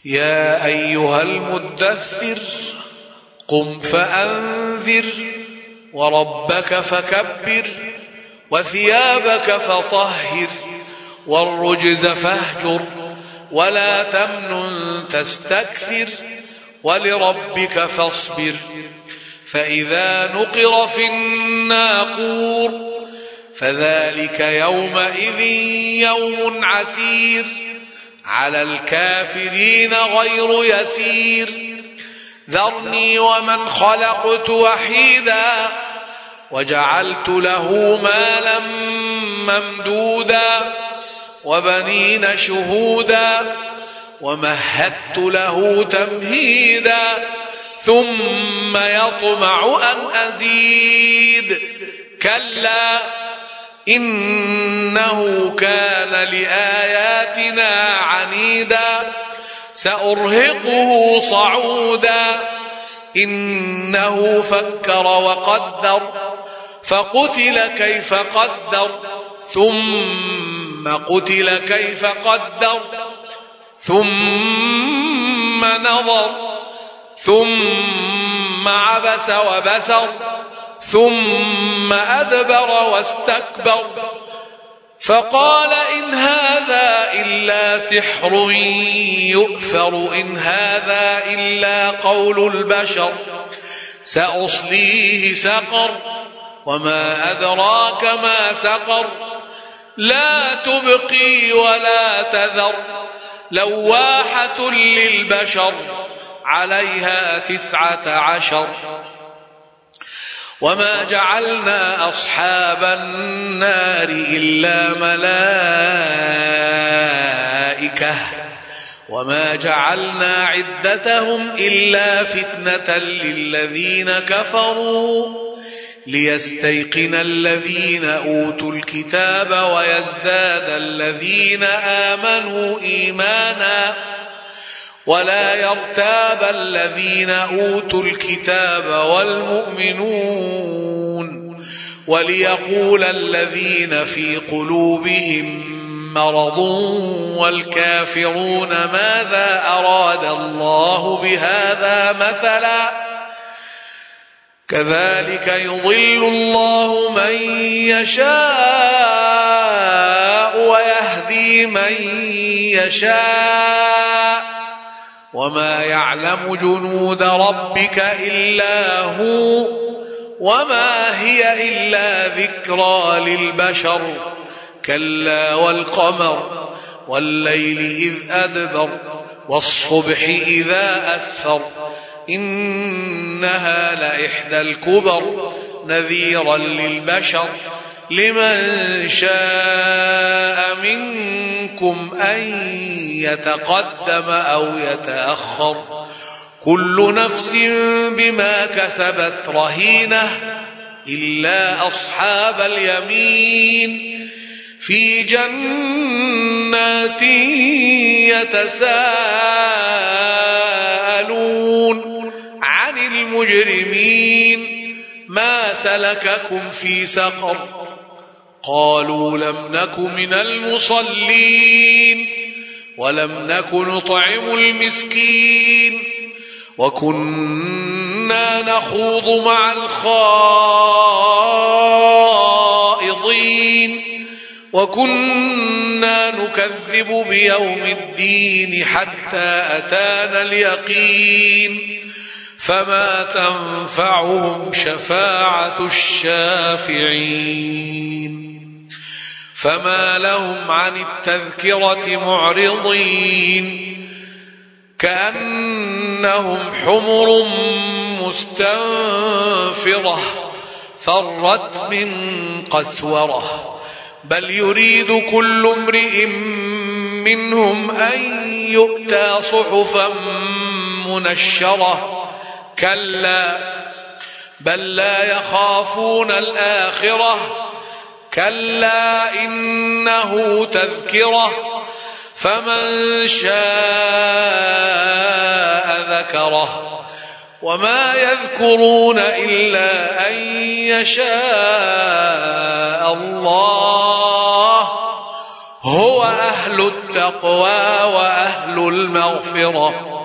يا أيها المدثر قم فأنذر وربك فكبر وثيابك فطهر والرجز فاهجر ولا تمنن تستكثر ولربك فاصبر فإذا نقر في الناقور فذلك يومئذ يوم عسير على الكافرين غير يسير ذرني ومن خلقت وحيدا وجعلت له مالا ممدودا وبنين شهودا ومهدت له تمهيدا ثم يطمع أن أزيد كلا إنه كان لآياتنا عنيدا سأرهقه صعودا إنه فكر وقدر فقتل كيف قدر ثم قتل كيف قدر ثم نظر ثم عبس وبسر ثم أدبر واستكبر فقال إن هذا إلا سحر يؤثر إن هذا إلا قول البشر سأصليه سقر وما أدراك ما سقر لا تبقي ولا تذر لواحة للبشر عليها 19 وما جعلنا أصحاب النار إلا ملائكة وما جعلنا عدتهم إلا فتنة للذين كفروا ليستيقن الذين أوتوا الكتاب ويزداد الذين آمنوا إيمانا ولا يرتاب الذين أوتوا الكتاب والمؤمنون وليقول الذين في قلوبهم مرض والكافرون ماذا أراد الله بهذا مثلا كذلك يضل الله من يشاء ويهدي من يشاء وما يعلم جنود ربك إلا هو وما هي إلا ذكرى للبشر كلا والقمر والليل إذ أدبر والصبح إذا أسفر إنها لإحدى الكبر نذيرا للبشر لمن شاء منكم أن يتقدم أو يتأخر كل نفس بما كسبت رهينة إلا أصحاب اليمين في جنات يتساءلون عن المجرمين ما سلككم في سقر قالوا لم نك من المصلين ولم نك نطعم المسكين وكنا نخوض مع الخائضين وكنا نكذب بيوم الدين حتى أتانا اليقين فما تنفعهم شفاعة الشافعين فما لهم عن التذكرة معرضين كأنهم حمر مستنفرة فرت من قسورة بل يريد كل امرئ منهم أن يؤتى صحفا منشرة كلا بل لا يخافون الآخرة كلا إنه تذكرة فمن شاء ذكره وما يذكرون إلا أن يشاء الله هو أهل التقوى وأهل المغفرة.